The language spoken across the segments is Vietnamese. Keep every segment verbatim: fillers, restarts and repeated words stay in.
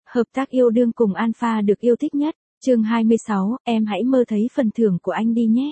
Hợp tác yêu đương cùng Alpha được yêu thích nhất. Chương hai mươi sáu, em hãy mơ thấy phần thưởng của anh đi nhé.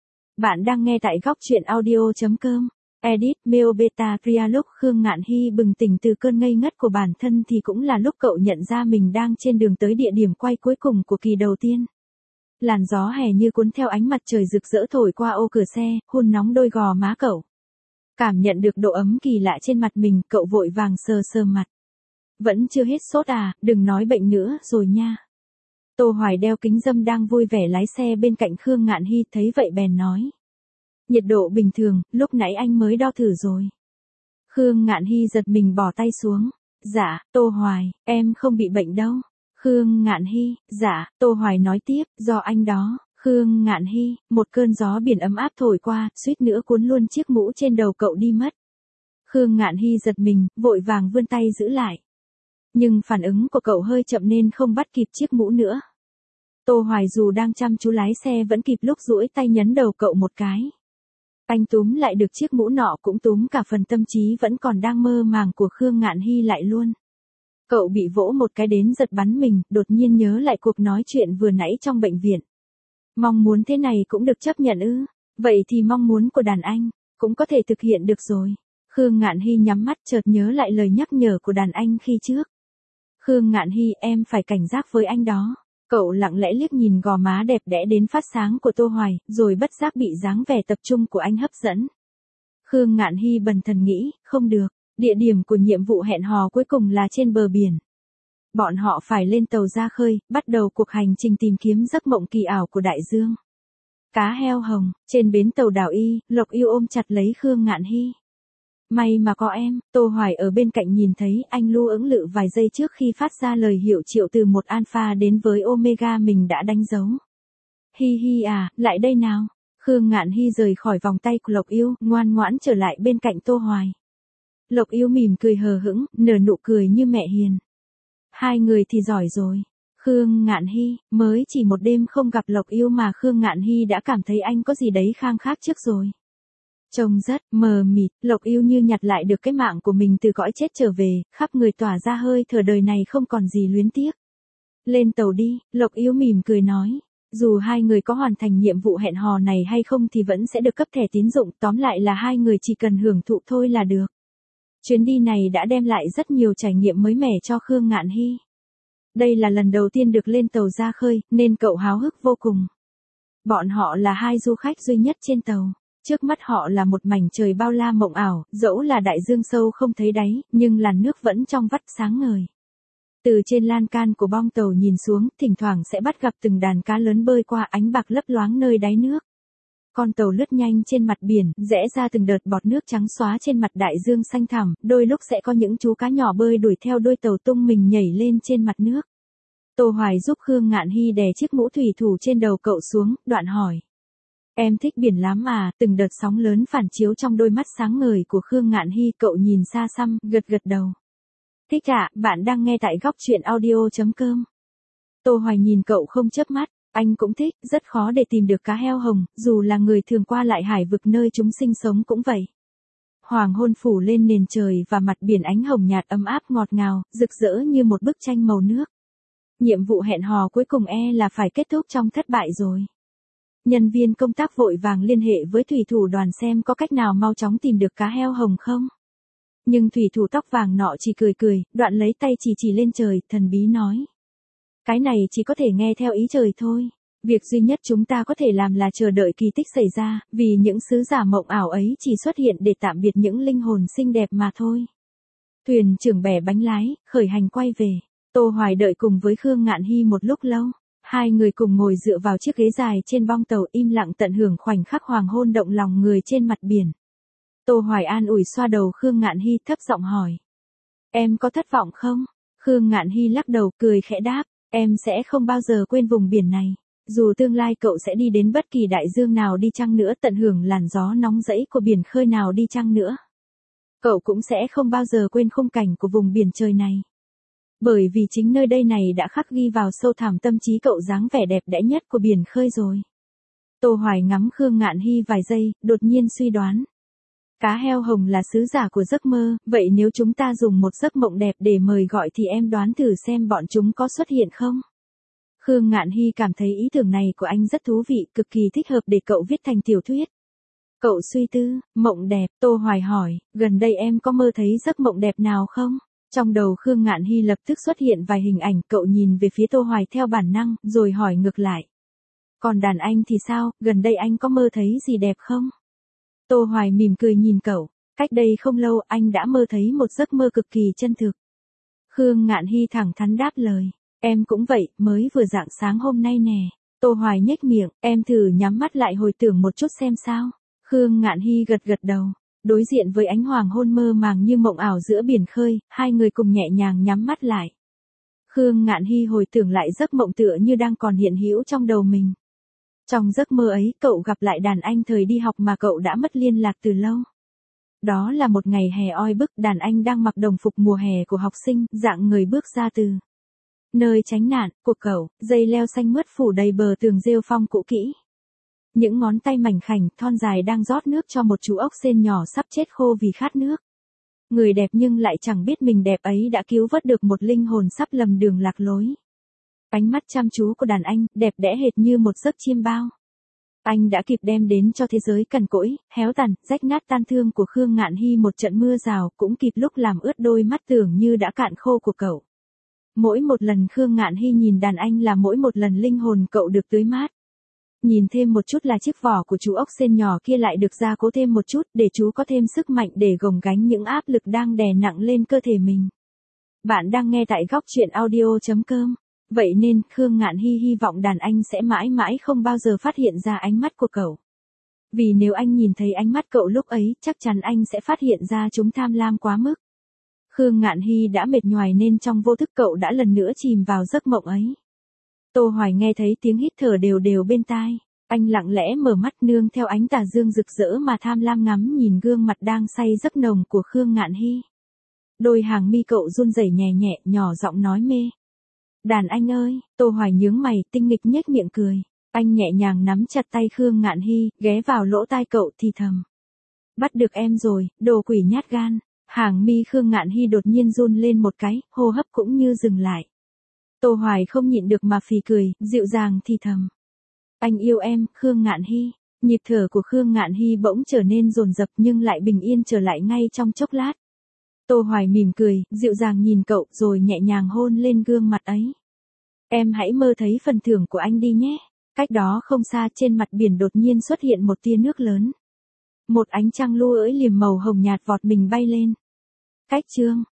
Bạn đang nghe tại góc truyện audio chấm com. Edit, Meo Beta Tria. Lúc Khương Ngạn Hy bừng tỉnh từ cơn ngây ngất của bản thân thì cũng là lúc cậu nhận ra mình đang trên đường tới địa điểm quay cuối cùng của kỳ đầu tiên. Làn gió hè như cuốn theo ánh mặt trời rực rỡ thổi qua ô cửa xe, hun nóng đôi gò má cậu. Cảm nhận được độ ấm kỳ lạ trên mặt mình, cậu vội vàng sờ sờ mặt. Vẫn chưa hết sốt à, đừng nói bệnh nữa rồi nha. Tô Hoài đeo kính râm đang vui vẻ lái xe bên cạnh Khương Ngạn Hy, thấy vậy bèn nói. Nhiệt độ bình thường, lúc nãy anh mới đo thử rồi. Khương Ngạn Hy giật mình bỏ tay xuống. Dạ, Tô Hoài, em không bị bệnh đâu. Khương Ngạn Hy, dạ, Tô Hoài nói tiếp, do anh đó. Khương Ngạn Hy, một cơn gió biển ấm áp thổi qua, suýt nữa cuốn luôn chiếc mũ trên đầu cậu đi mất. Khương Ngạn Hy giật mình, vội vàng vươn tay giữ lại. Nhưng phản ứng của cậu hơi chậm nên không bắt kịp chiếc mũ nữa. Tô Hoài dù đang chăm chú lái xe vẫn kịp lúc duỗi tay nhấn đầu cậu một cái. Anh túm lại được chiếc mũ nọ, cũng túm cả phần tâm trí vẫn còn đang mơ màng của Khương Ngạn Hy lại luôn. Cậu bị vỗ một cái đến giật bắn mình, đột nhiên nhớ lại cuộc nói chuyện vừa nãy trong bệnh viện. Mong muốn thế này cũng được chấp nhận ư? Vậy thì mong muốn của đàn anh cũng có thể thực hiện được rồi. Khương Ngạn Hy nhắm mắt chợt nhớ lại lời nhắc nhở của đàn anh khi trước. Khương Ngạn Hy, em phải cảnh giác với anh đó. Cậu lặng lẽ liếc nhìn gò má đẹp đẽ đến phát sáng của Tô Hoài, rồi bất giác bị dáng vẻ tập trung của anh hấp dẫn. Khương Ngạn Hy bần thần nghĩ, không được, địa điểm của nhiệm vụ hẹn hò cuối cùng là trên bờ biển. Bọn họ phải lên tàu ra khơi, bắt đầu cuộc hành trình tìm kiếm giấc mộng kỳ ảo của đại dương. Cá heo hồng, trên bến tàu đảo Y, Lộc Yêu ôm chặt lấy Khương Ngạn Hy. May mà có em. Tô Hoài ở bên cạnh nhìn thấy anh lu ưỡng lự vài giây trước khi phát ra lời hiệu triệu từ một alpha đến với omega mình đã đánh dấu. Hi hi à, lại đây nào. Khương Ngạn Hy rời khỏi vòng tay của Lộc Yêu, ngoan ngoãn trở lại bên cạnh Tô Hoài. Lộc Yêu mỉm cười hờ hững, nở nụ cười như mẹ hiền. Hai người thì giỏi rồi. Khương Ngạn Hy, mới chỉ một đêm không gặp Lộc Yêu mà Khương Ngạn Hy đã cảm thấy anh có gì đấy khang khác trước rồi. Trông rất mờ mịt, Lộc Yêu như nhặt lại được cái mạng của mình từ cõi chết trở về, khắp người tỏa ra hơi thở đời này không còn gì luyến tiếc. Lên tàu đi, Lộc Yêu mỉm cười nói. Dù hai người có hoàn thành nhiệm vụ hẹn hò này hay không thì vẫn sẽ được cấp thẻ tín dụng, tóm lại là hai người chỉ cần hưởng thụ thôi là được. Chuyến đi này đã đem lại rất nhiều trải nghiệm mới mẻ cho Khương Ngạn Hy. Đây là lần đầu tiên được lên tàu ra khơi, nên cậu háo hức vô cùng. Bọn họ là hai du khách duy nhất trên tàu. Trước mắt họ là một mảnh trời bao la mộng ảo, dẫu là đại dương sâu không thấy đáy, nhưng làn nước vẫn trong vắt sáng ngời. Từ trên lan can của bong tàu nhìn xuống, thỉnh thoảng sẽ bắt gặp từng đàn cá lớn bơi qua, ánh bạc lấp loáng nơi đáy nước. Con tàu lướt nhanh trên mặt biển, rẽ ra từng đợt bọt nước trắng xóa trên mặt đại dương xanh thẳm, đôi lúc sẽ có những chú cá nhỏ bơi đuổi theo đuôi tàu tung mình nhảy lên trên mặt nước. Tô Hoài giúp Khương Ngạn Hy đè chiếc mũ thủy thủ trên đầu cậu xuống, đoạn hỏi. Em thích biển lắm à? Từng đợt sóng lớn phản chiếu trong đôi mắt sáng ngời của Khương Ngạn Hy, cậu nhìn xa xăm, gật gật đầu. Thích ạ, bạn đang nghe tại góc truyện audio chấm com. Tô Hoài nhìn cậu không chớp mắt, anh cũng thích, rất khó để tìm được cá heo hồng, dù là người thường qua lại hải vực nơi chúng sinh sống cũng vậy. Hoàng hôn phủ lên nền trời và mặt biển ánh hồng nhạt ấm áp ngọt ngào, rực rỡ như một bức tranh màu nước. Nhiệm vụ hẹn hò cuối cùng e là phải kết thúc trong thất bại rồi. Nhân viên công tác vội vàng liên hệ với thủy thủ đoàn xem có cách nào mau chóng tìm được cá heo hồng không. Nhưng thủy thủ tóc vàng nọ chỉ cười cười, đoạn lấy tay chỉ chỉ lên trời, thần bí nói. Cái này chỉ có thể nghe theo ý trời thôi. Việc duy nhất chúng ta có thể làm là chờ đợi kỳ tích xảy ra, vì những sứ giả mộng ảo ấy chỉ xuất hiện để tạm biệt những linh hồn xinh đẹp mà thôi. Thuyền trưởng bẻ bánh lái, khởi hành quay về. Tô Hoài đợi cùng với Khương Ngạn Hy một lúc lâu. Hai người cùng ngồi dựa vào chiếc ghế dài trên bong tàu, im lặng tận hưởng khoảnh khắc hoàng hôn động lòng người trên mặt biển. Tô Hoài an ủi xoa đầu Khương Ngạn Hy, thấp giọng hỏi. Em có thất vọng không? Khương Ngạn Hy lắc đầu, cười khẽ đáp. Em sẽ không bao giờ quên vùng biển này. Dù tương lai cậu sẽ đi đến bất kỳ đại dương nào đi chăng nữa, tận hưởng làn gió nóng rẫy của biển khơi nào đi chăng nữa, cậu cũng sẽ không bao giờ quên khung cảnh của vùng biển trời này. Bởi vì chính nơi đây này đã khắc ghi vào sâu thẳm tâm trí cậu dáng vẻ đẹp đẽ nhất của biển khơi rồi. Tô Hoài ngắm Khương Ngạn Hy vài giây, đột nhiên suy đoán. Cá heo hồng là sứ giả của giấc mơ, vậy nếu chúng ta dùng một giấc mộng đẹp để mời gọi thì em đoán thử xem bọn chúng có xuất hiện không? Khương Ngạn Hy cảm thấy ý tưởng này của anh rất thú vị, cực kỳ thích hợp để cậu viết thành tiểu thuyết. Cậu suy tư, mộng đẹp, Tô Hoài hỏi, gần đây em có mơ thấy giấc mộng đẹp nào không? Trong đầu Khương Ngạn Hy lập tức xuất hiện vài hình ảnh, cậu nhìn về phía Tô Hoài theo bản năng, rồi hỏi ngược lại. Còn đàn anh thì sao, gần đây anh có mơ thấy gì đẹp không? Tô Hoài mỉm cười nhìn cậu, cách đây không lâu anh đã mơ thấy một giấc mơ cực kỳ chân thực. Khương Ngạn Hy thẳng thắn đáp lời, em cũng vậy, mới vừa rạng sáng hôm nay nè. Tô Hoài nhếch miệng, em thử nhắm mắt lại hồi tưởng một chút xem sao. Khương Ngạn Hy gật gật đầu, đối diện với ánh hoàng hôn mơ màng như mộng ảo giữa biển khơi, hai người cùng nhẹ nhàng nhắm mắt lại. Khương Ngạn Hy hồi tưởng lại giấc mộng tựa như đang còn hiện hữu trong đầu mình. Trong giấc mơ ấy, cậu gặp lại đàn anh thời đi học mà cậu đã mất liên lạc từ lâu. Đó là một ngày hè oi bức, đàn anh đang mặc đồng phục mùa hè của học sinh, dạng người bước ra từ nơi tránh nạn của cậu, dây leo xanh mướt phủ đầy bờ tường rêu phong cũ kỹ. Những ngón tay mảnh khảnh, thon dài đang rót nước cho một chú ốc sên nhỏ sắp chết khô vì khát nước. Người đẹp nhưng lại chẳng biết mình đẹp ấy đã cứu vớt được một linh hồn sắp lầm đường lạc lối. Ánh mắt chăm chú của đàn anh, đẹp đẽ hệt như một giấc chiêm bao. Anh đã kịp đem đến cho thế giới cằn cỗi, héo tàn, rách nát tan thương của Khương Ngạn Hy một trận mưa rào, cũng kịp lúc làm ướt đôi mắt tưởng như đã cạn khô của cậu. Mỗi một lần Khương Ngạn Hy nhìn đàn anh là mỗi một lần linh hồn cậu được tưới mát. Nhìn thêm một chút là chiếc vỏ của chú ốc sên nhỏ kia lại được gia cố thêm một chút, để chú có thêm sức mạnh để gồng gánh những áp lực đang đè nặng lên cơ thể mình. Bạn đang nghe tại góc truyện audio chấm com. Vậy nên, Khương Ngạn Hy hy vọng đàn anh sẽ mãi mãi không bao giờ phát hiện ra ánh mắt của cậu. Vì nếu anh nhìn thấy ánh mắt cậu lúc ấy, chắc chắn anh sẽ phát hiện ra chúng tham lam quá mức. Khương Ngạn Hy đã mệt nhoài nên trong vô thức cậu đã lần nữa chìm vào giấc mộng ấy. Tô Hoài nghe thấy tiếng hít thở đều đều bên tai. Anh lặng lẽ mở mắt nương theo ánh tà dương rực rỡ mà tham lam ngắm nhìn gương mặt đang say giấc nồng của Khương Ngạn Hy. Đôi hàng mi cậu run rẩy nhẹ nhẹ, nhỏ giọng nói mê. Đàn anh ơi, Tô Hoài nhướng mày, tinh nghịch nhếch miệng cười. Anh nhẹ nhàng nắm chặt tay Khương Ngạn Hy, ghé vào lỗ tai cậu thì thầm. Bắt được em rồi, đồ quỷ nhát gan. Hàng mi Khương Ngạn Hy đột nhiên run lên một cái, hô hấp cũng như dừng lại. Tô Hoài không nhịn được mà phì cười, dịu dàng thì thầm. Anh yêu em, Khương Ngạn Hy. Nhịp thở của Khương Ngạn Hy bỗng trở nên dồn dập nhưng lại bình yên trở lại ngay trong chốc lát. Tô Hoài mỉm cười, dịu dàng nhìn cậu rồi nhẹ nhàng hôn lên gương mặt ấy. Em hãy mơ thấy phần thưởng của anh đi nhé. Cách đó không xa trên mặt biển đột nhiên xuất hiện một tia nước lớn. Một ánh trăng lua ỡi liềm màu hồng nhạt vọt mình bay lên. Cách chương